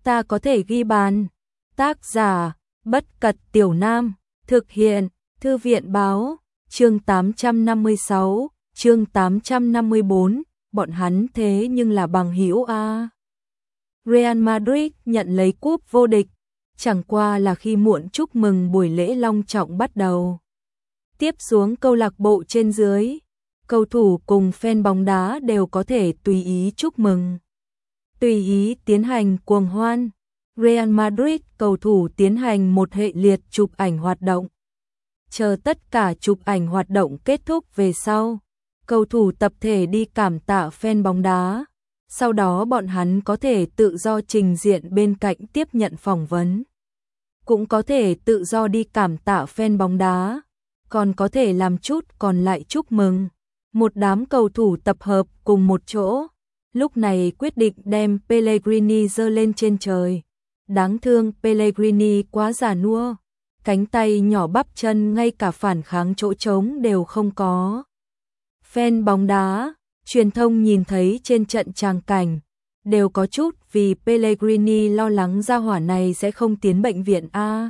ta có thể ghi bàn. Tác giả, Bất Cật Tiểu Nam, thực hiện, Thư viện báo, chương 856, chương 854, bọn hắn thế nhưng là bằng hữu a. Real Madrid nhận lấy cúp vô địch, chẳng qua là khi muộn chúc mừng buổi lễ long trọng bắt đầu. Tiếp xuống câu lạc bộ trên dưới, cầu thủ cùng fan bóng đá đều có thể tùy ý chúc mừng. Tùy ý tiến hành cuồng hoan, Real Madrid cầu thủ tiến hành một hệ liệt chụp ảnh hoạt động. Chờ tất cả chụp ảnh hoạt động kết thúc về sau, cầu thủ tập thể đi cảm tạ fan bóng đá. Sau đó bọn hắn có thể tự do trình diện bên cạnh tiếp nhận phỏng vấn. Cũng có thể tự do đi cảm tạ fan bóng đá, còn có thể làm chút còn lại chúc mừng. Một đám cầu thủ tập hợp cùng một chỗ, lúc này quyết định đem Pellegrini giơ lên trên trời. Đáng thương Pellegrini quá già nua, cánh tay nhỏ bắp chân ngay cả phản kháng chỗ trống đều không có. Fan bóng đá, truyền thông nhìn thấy trên trận tràng cảnh, đều có chút vì Pellegrini lo lắng gia hỏa này sẽ không tiến bệnh viện a.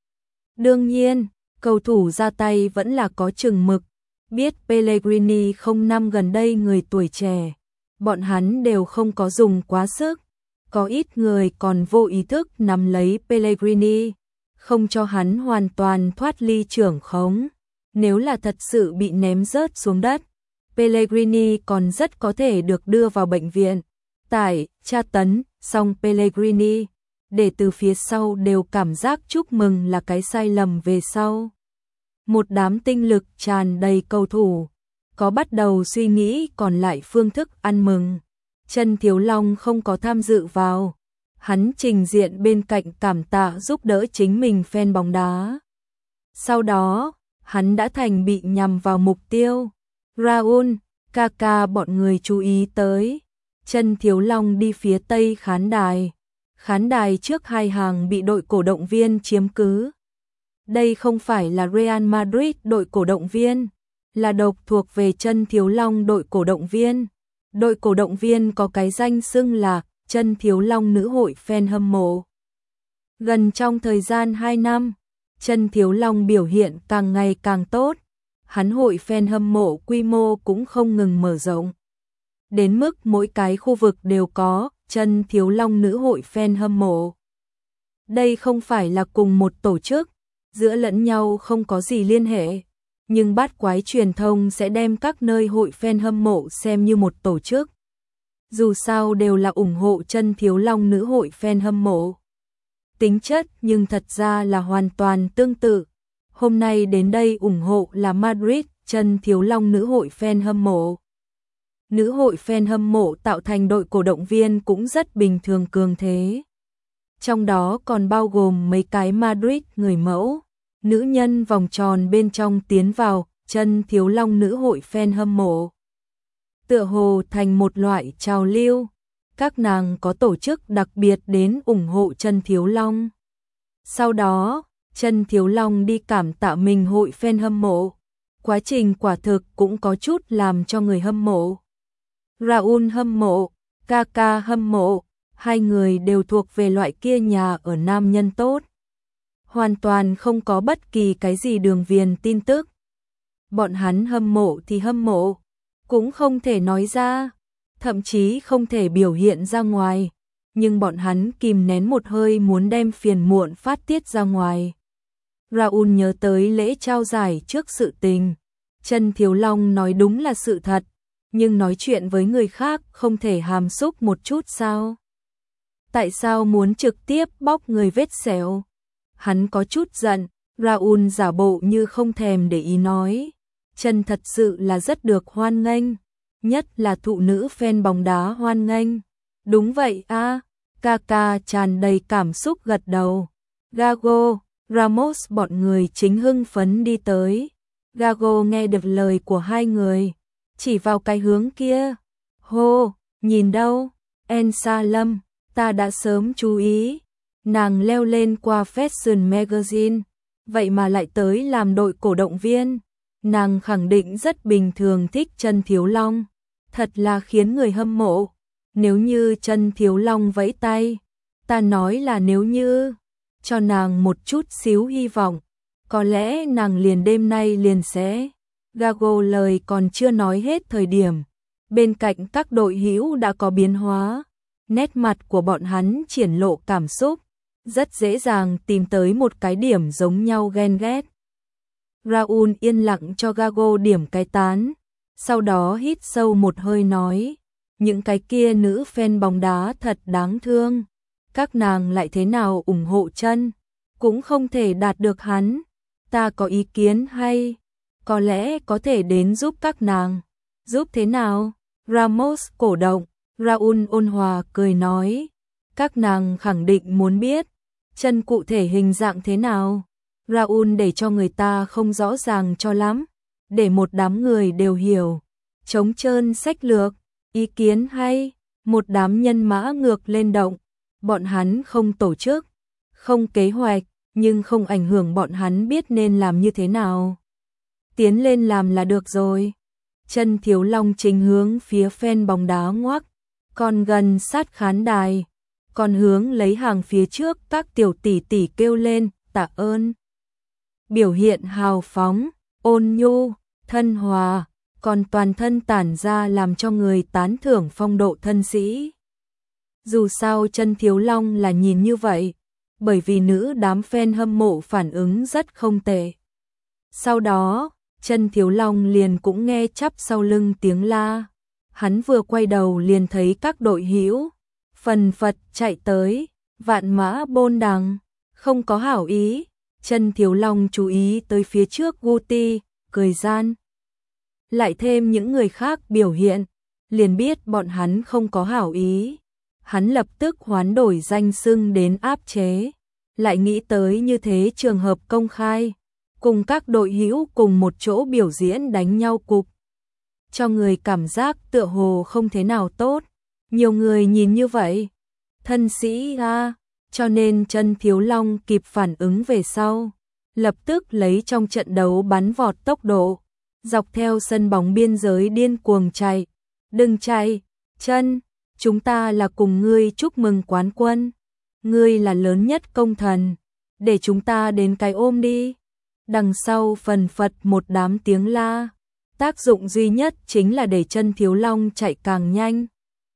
Đương nhiên, cầu thủ ra tay vẫn là có chừng mực, biết Pellegrini không năm gần đây người tuổi trẻ, bọn hắn đều không có dùng quá sức, có ít người còn vô ý thức nắm lấy Pellegrini, không cho hắn hoàn toàn thoát ly trưởng khống. Nếu là thật sự bị ném rớt xuống đất, Pellegrini còn rất có thể được đưa vào bệnh viện, tra tấn, song Pellegrini, để từ phía sau đều cảm giác chúc mừng là cái sai lầm về sau. Một đám tinh lực tràn đầy cầu thủ, có bắt đầu suy nghĩ còn lại phương thức ăn mừng. Trần Thiếu Long không có tham dự vào, hắn trình diện bên cạnh cảm tạ giúp đỡ chính mình fan bóng đá. Sau đó, hắn đã thành bị nhằm vào mục tiêu. Raúl, Kaká bọn người chú ý tới. Trần Thiếu Long đi phía tây khán đài trước hai hàng bị đội cổ động viên chiếm cứ. Đây không phải là Real Madrid đội cổ động viên, là độc thuộc về Trần Thiếu Long đội cổ động viên. Đội cổ động viên có cái danh xưng là Trần Thiếu Long nữ hội fan hâm mộ. Gần trong thời gian 2 năm, Trần Thiếu Long biểu hiện càng ngày càng tốt, hắn hội fan hâm mộ quy mô cũng không ngừng mở rộng. Đến mức mỗi cái khu vực đều có Trần Thiếu Long nữ hội fan hâm mộ. Đây không phải là cùng một tổ chức, giữa lẫn nhau không có gì liên hệ, nhưng bát quái truyền thông sẽ đem các nơi hội fan hâm mộ xem như một tổ chức. Dù sao đều là ủng hộ Trần Thiếu Long nữ hội fan hâm mộ. Tính chất nhưng thật ra là hoàn toàn tương tự. Hôm nay đến đây ủng hộ là Madrid, Trần Thiếu Long nữ hội fan hâm mộ. Nữ hội fan hâm mộ tạo thành đội cổ động viên cũng rất bình thường cường thế. Trong đó còn bao gồm mấy cái Madrid người mẫu, nữ nhân vòng tròn bên trong tiến vào Trần Thiếu Long nữ hội fan hâm mộ. Tựa hồ thành một loại trào lưu, các nàng có tổ chức đặc biệt đến ủng hộ Trần Thiếu Long. Sau đó, Trần Thiếu Long đi cảm tạ mình hội fan hâm mộ. Quá trình quả thực cũng có chút làm cho người hâm mộ. Raúl hâm mộ, Kaká hâm mộ, hai người đều thuộc về loại kia nhà ở nam nhân tốt. Hoàn toàn không có bất kỳ cái gì đường viền tin tức. Bọn hắn hâm mộ thì hâm mộ, cũng không thể nói ra, thậm chí không thể biểu hiện ra ngoài, nhưng bọn hắn kìm nén một hơi muốn đem phiền muộn phát tiết ra ngoài. Raúl nhớ tới lễ trao giải trước sự tình, Trần Thiếu Long nói đúng là sự thật, nhưng nói chuyện với người khác không thể hàm xúc một chút sao? Tại sao muốn trực tiếp bóc người vết sẹo? Hắn có chút giận, Raúl giả bộ như không thèm để ý nói. Trần thật sự là rất được hoan nghênh, nhất là thụ nữ fan bóng đá hoan nghênh. Đúng vậy a, Kaká tràn đầy cảm xúc gật đầu. Gago, Ramos bọn người chính hưng phấn đi tới. Gago nghe được lời của hai người, chỉ vào cái hướng kia. Hô, nhìn đâu? Ensa Lâm, ta đã sớm chú ý. Nàng leo lên qua Fashion Magazine, vậy mà lại tới làm đội cổ động viên. Nàng khẳng định rất bình thường thích Trần Thiếu Long, thật là khiến người hâm mộ. Nếu như Trần Thiếu Long vẫy tay, Ta nói là nếu như cho nàng một chút xíu hy vọng, có lẽ nàng liền đêm nay liền sẽ. Gago lời còn chưa nói hết thời điểm, bên cạnh các đội hữu đã có biến hóa, nét mặt của bọn hắn triển lộ cảm xúc, rất dễ dàng tìm tới một cái điểm giống nhau ghen ghét. Raul yên lặng cho Gago điểm cái tán, sau đó hít sâu một hơi nói, những cái kia nữ fan bóng đá thật đáng thương, các nàng lại thế nào ủng hộ chân, cũng không thể đạt được hắn, ta có ý kiến hay, có lẽ có thể đến giúp các nàng. Giúp thế nào? Ramos cổ động, Raul ôn hòa cười nói, các nàng khẳng định muốn biết, chân cụ thể hình dạng thế nào. Raul để cho người ta không rõ ràng cho lắm, để một đám người đều hiểu. Trống trơn sách lược, ý kiến hay, một đám nhân mã ngược lên động, bọn hắn không tổ chức, không kế hoạch, nhưng không ảnh hưởng bọn hắn biết nên làm như thế nào. Tiến lên làm là được rồi. Chân Thiếu Long chính hướng phía fan bóng đá ngoắc, còn gần sát khán đài, còn hướng lấy hàng phía trước các tiểu tỷ tỷ kêu lên, tạ ơn. Biểu hiện hào phóng, ôn nhu, thân hòa, còn toàn thân tản ra làm cho người tán thưởng phong độ thân sĩ. Dù sao Chân Thiếu Long là nhìn như vậy, bởi vì nữ đám fan hâm mộ phản ứng rất không tệ. Sau đó, Chân Thiếu Long liền cũng nghe chắp sau lưng tiếng la. Hắn vừa quay đầu liền thấy các đội hữu phần phật chạy tới, vạn mã bôn đằng, không có hảo ý. Chân Thiếu Long chú ý tới phía trước Guti, cười gian. Lại thêm những người khác biểu hiện, liền biết bọn hắn không có hảo ý. Hắn lập tức hoán đổi danh xưng đến áp chế, lại nghĩ tới như thế trường hợp công khai, cùng các đội hữu cùng một chỗ biểu diễn đánh nhau cục, cho người cảm giác tựa hồ không thế nào tốt. Nhiều người nhìn như vậy, thân sĩ a, cho nên Chân Thiếu Long kịp phản ứng về sau, lập tức lấy trong trận đấu bắn vọt tốc độ, dọc theo sân bóng biên giới điên cuồng chạy. Đừng chạy, Chân, chúng ta là cùng ngươi chúc mừng quán quân, ngươi là lớn nhất công thần, để chúng ta đến cái ôm đi. Đằng sau phần phật một đám tiếng la, tác dụng duy nhất chính là để Chân Thiếu Long chạy càng nhanh.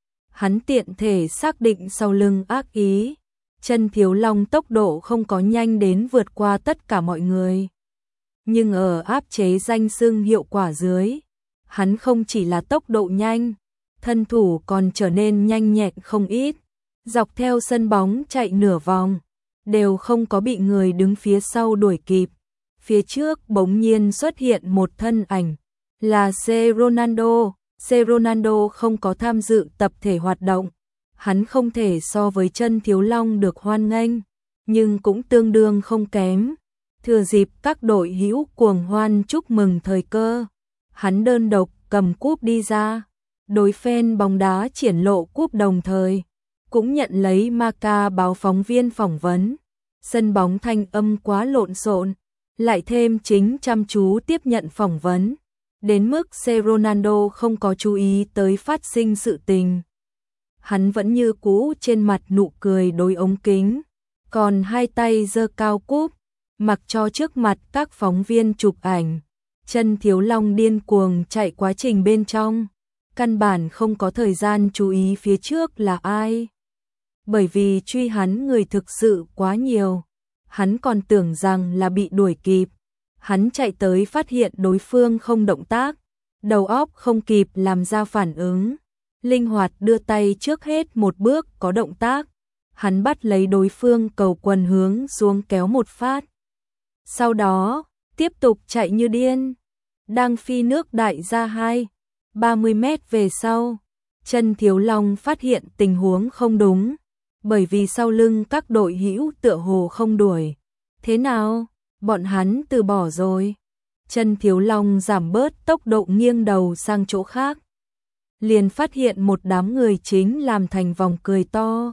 Hắn tiện thể xác định sau lưng ác ý, Chân Thiếu Long tốc độ không có nhanh đến vượt qua tất cả mọi người. Nhưng ở áp chế danh xưng hiệu quả dưới, hắn không chỉ là tốc độ nhanh, thân thủ còn trở nên nhanh nhẹn không ít. Dọc theo sân bóng chạy nửa vòng, đều không có bị người đứng phía sau đuổi kịp. Phía trước bỗng nhiên xuất hiện một thân ảnh, là C. Ronaldo. C. Ronaldo không có tham dự tập thể hoạt động, hắn không thể so với Chân Thiếu Long được hoan nghênh, nhưng cũng tương đương không kém. Thừa dịp các đội hữu cuồng hoan chúc mừng thời cơ, hắn đơn độc cầm cúp đi ra, đối fan bóng đá triển lộ cúp đồng thời, cũng nhận lấy Marca báo phóng viên phỏng vấn. Sân bóng thanh âm quá lộn xộn, lại thêm chính chăm chú tiếp nhận phỏng vấn, đến mức C. Ronaldo không có chú ý tới phát sinh sự tình. Hắn vẫn như cũ trên mặt nụ cười đối ống kính, còn hai tay giơ cao cúp, mặc cho trước mặt các phóng viên chụp ảnh. Chân Thiếu Long điên cuồng chạy quá trình bên trong, căn bản không có thời gian chú ý phía trước là ai. Bởi vì truy hắn người thực sự quá nhiều, hắn còn tưởng rằng là bị đuổi kịp. Hắn chạy tới phát hiện đối phương không động tác, đầu óc không kịp làm ra phản ứng, linh hoạt đưa tay trước hết một bước có động tác. Hắn bắt lấy đối phương cầu quần hướng xuống kéo một phát. Sau đó, tiếp tục chạy như điên. Đang phi nước đại ra 30 mét về sau, Chân Thiếu Long phát hiện tình huống không đúng, bởi vì sau lưng các đội hữu tựa hồ không đuổi. Thế nào? Bọn hắn từ bỏ rồi. Chân Thiếu Long giảm bớt tốc độ nghiêng đầu sang chỗ khác. Liền phát hiện một đám người chính làm thành vòng cười to.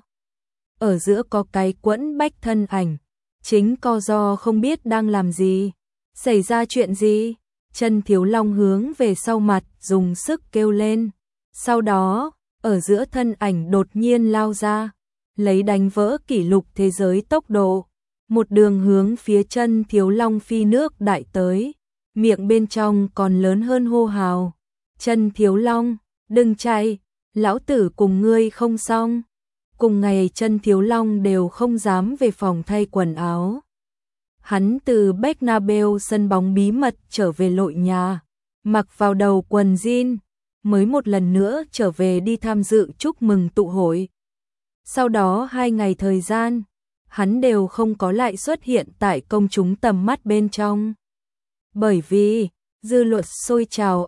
Ở giữa có cái Quẫn Bách thân ảnh, chính co ro không biết đang làm gì. Xảy ra chuyện gì? Chân Thiếu Long hướng về sau mặt dùng sức kêu lên. Sau đó, ở giữa thân ảnh đột nhiên lao ra. lấy đánh vỡ kỷ lục thế giới tốc độ, một đường hướng phía chân Thiếu Long phi nước đại tới, miệng bên trong còn lớn hơn hô hào. Chân Thiếu Long, đừng chạy, lão tử cùng ngươi không xong. Cùng ngày chân Thiếu Long đều không dám về phòng thay quần áo. Hắn từ Bernabeu sân bóng bí mật trở về lội nhà, mặc vào đầu quần jean, mới một lần nữa trở về đi tham dự chúc mừng tụ hội. Sau đó 2 ngày thời gian, hắn đều không có lại xuất hiện tại công chúng tầm mắt bên trong. Bởi vì, dư luận sôi trào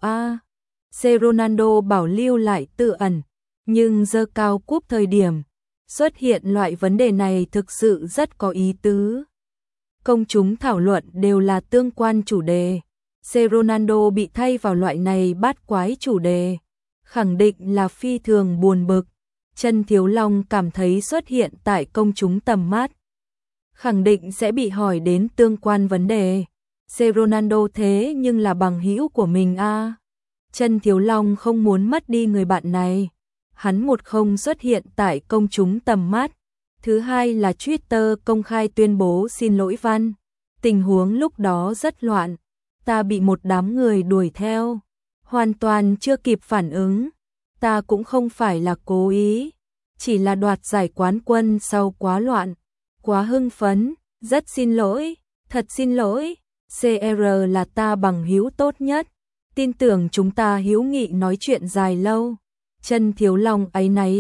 Ronaldo bảo lưu lại tự ẩn, nhưng giơ cao cúp thời điểm, xuất hiện loại vấn đề này thực sự rất có ý tứ. Công chúng thảo luận đều là tương quan chủ đề. Ronaldo bị thay vào loại này bát quái chủ đề, khẳng định là phi thường buồn bực. Chân Thiếu Long cảm thấy xuất hiện tại công chúng tầm mắt, khẳng định sẽ bị hỏi đến tương quan vấn đề. Ronaldo thế nhưng là bằng hữu của mình Chân Thiếu Long không muốn mất đi người bạn này. Hắn một không xuất hiện tại công chúng tầm mắt. Thứ hai là Twitter công khai tuyên bố xin lỗi văn. Tình huống lúc đó rất loạn. Ta bị một đám người đuổi theo. Hoàn toàn chưa kịp phản ứng. Ta cũng không phải là cố ý. Chỉ là đoạt giải quán quân sau quá loạn. Quá hưng phấn. Rất xin lỗi. Thật xin lỗi. CR là ta bằng hữu tốt nhất. Tin tưởng chúng ta hữu nghị nói chuyện dài lâu. Chân Thiếu Long áy náy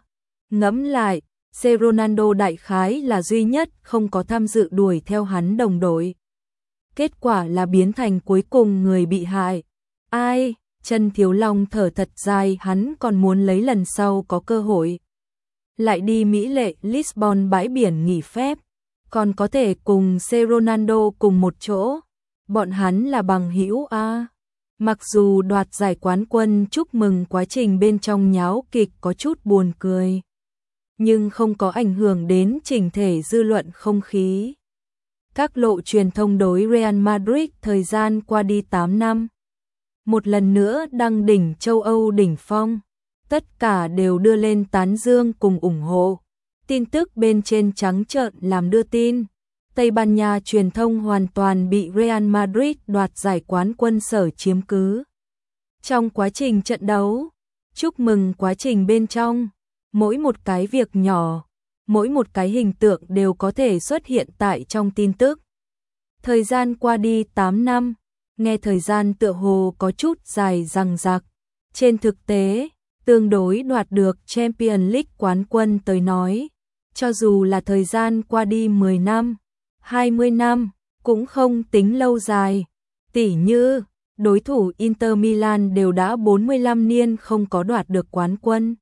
Ngẫm lại, Ronaldo đại khái là duy nhất không có tham dự đuổi theo hắn đồng đội. Kết quả là biến thành cuối cùng người bị hại. Ai? Chân Thiếu Long thở thật dài, hắn còn muốn lấy lần sau có cơ hội lại đi mỹ lệ Lisbon bãi biển nghỉ phép, còn có thể cùng Ronaldo cùng một chỗ. Bọn hắn là bằng hữu Mặc dù đoạt giải quán quân chúc mừng quá trình bên trong nháo kịch có chút buồn cười, nhưng không có ảnh hưởng đến chỉnh thể dư luận không khí. Các lộ truyền thông đối Real Madrid thời gian qua đi 8 năm, một lần nữa đăng đỉnh châu Âu đỉnh phong, tất cả đều đưa lên tán dương cùng ủng hộ. Tin tức bên trên trắng trợn làm đưa tin. Tây Ban Nha truyền thông hoàn toàn bị Real Madrid đoạt giải quán quân sở chiếm cứ. Trong quá trình trận đấu, chúc mừng quá trình bên trong, mỗi một cái việc nhỏ, mỗi một cái hình tượng đều có thể xuất hiện tại trong tin tức. Thời gian qua đi 8 năm, nghe thời gian tựa hồ có chút dài dằng dặc. Trên thực tế, tương đối đoạt được Champions League quán quân tới nói, cho dù là thời gian qua đi 10 năm, 20 năm, cũng không tính lâu dài. Tỉ như, đối thủ Inter Milan đều đã 45 niên không có đoạt được quán quân.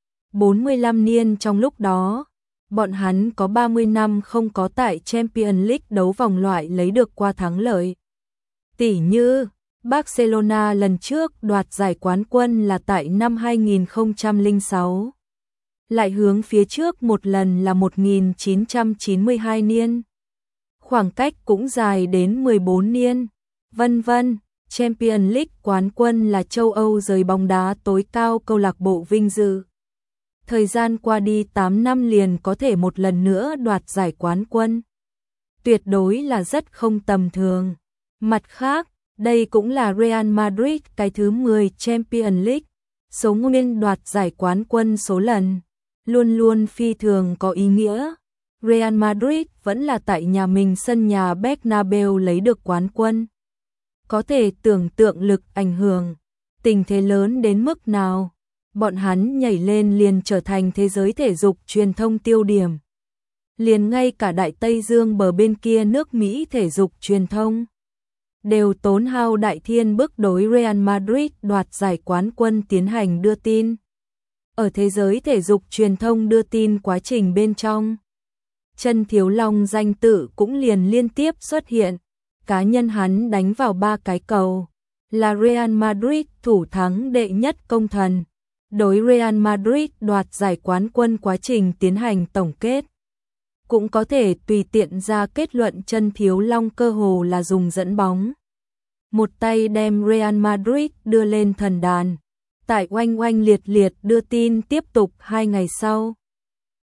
45 niên trong lúc đó, bọn hắn có 30 năm không có tại Champions League đấu vòng loại lấy được qua thắng lợi. Tỉ như, Barcelona lần trước đoạt giải quán quân là tại năm 2006. Lại hướng phía trước một lần là 1992 niên. Khoảng cách cũng dài đến 14 niên. Vân vân, Champions League quán quân là châu Âu giới bóng đá tối cao câu lạc bộ vinh dự. Thời gian qua đi 8 năm liền có thể một lần nữa đoạt giải quán quân. Tuyệt đối là rất không tầm thường. Mặt khác, đây cũng là Real Madrid cái thứ 10 Champions League, số nguyên đoạt giải quán quân số lần, luôn luôn phi thường có ý nghĩa. Real Madrid vẫn là tại nhà mình sân nhà Bernabeu lấy được quán quân. Có thể tưởng tượng lực ảnh hưởng, tình thế lớn đến mức nào. Bọn hắn nhảy lên liền trở thành thế giới thể dục truyền thông tiêu điểm. Liền ngay cả Đại Tây Dương bờ bên kia nước Mỹ thể dục truyền thông đều tốn hao đại thiên bức đối Real Madrid đoạt giải quán quân tiến hành đưa tin. Ở thế giới thể dục truyền thông đưa tin quá trình bên trong, Chân Thiếu Long danh tự cũng liền liên tiếp xuất hiện. Cá nhân hắn đánh vào 3 cái cầu, là Real Madrid thủ thắng đệ nhất công thần. Đối Real Madrid đoạt giải quán quân quá trình tiến hành tổng kết, cũng có thể tùy tiện ra kết luận Chân Thiếu Long cơ hồ là dùng dẫn bóng. Một tay đem Real Madrid đưa lên thần đàn. Tại oanh oanh liệt liệt đưa tin tiếp tục 2 ngày sau.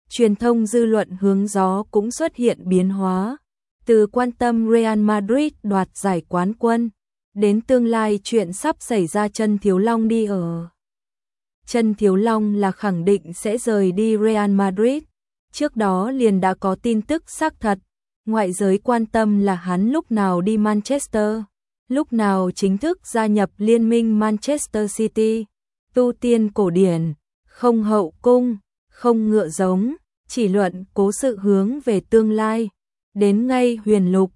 truyền thông dư luận hướng gió cũng xuất hiện biến hóa. Từ quan tâm Real Madrid đoạt giải quán quân, đến tương lai chuyện sắp xảy ra Chân Thiếu Long đi ở. Chân Thiếu Long là khẳng định sẽ rời đi Real Madrid. Trước đó liền đã có tin tức xác thật, ngoại giới quan tâm là hắn lúc nào đi Manchester, lúc nào chính thức gia nhập liên minh Manchester City. Tu tiên cổ điển, không hậu cung, không ngựa giống, chỉ luận cố sự hướng về tương lai. Đến ngay huyền lục,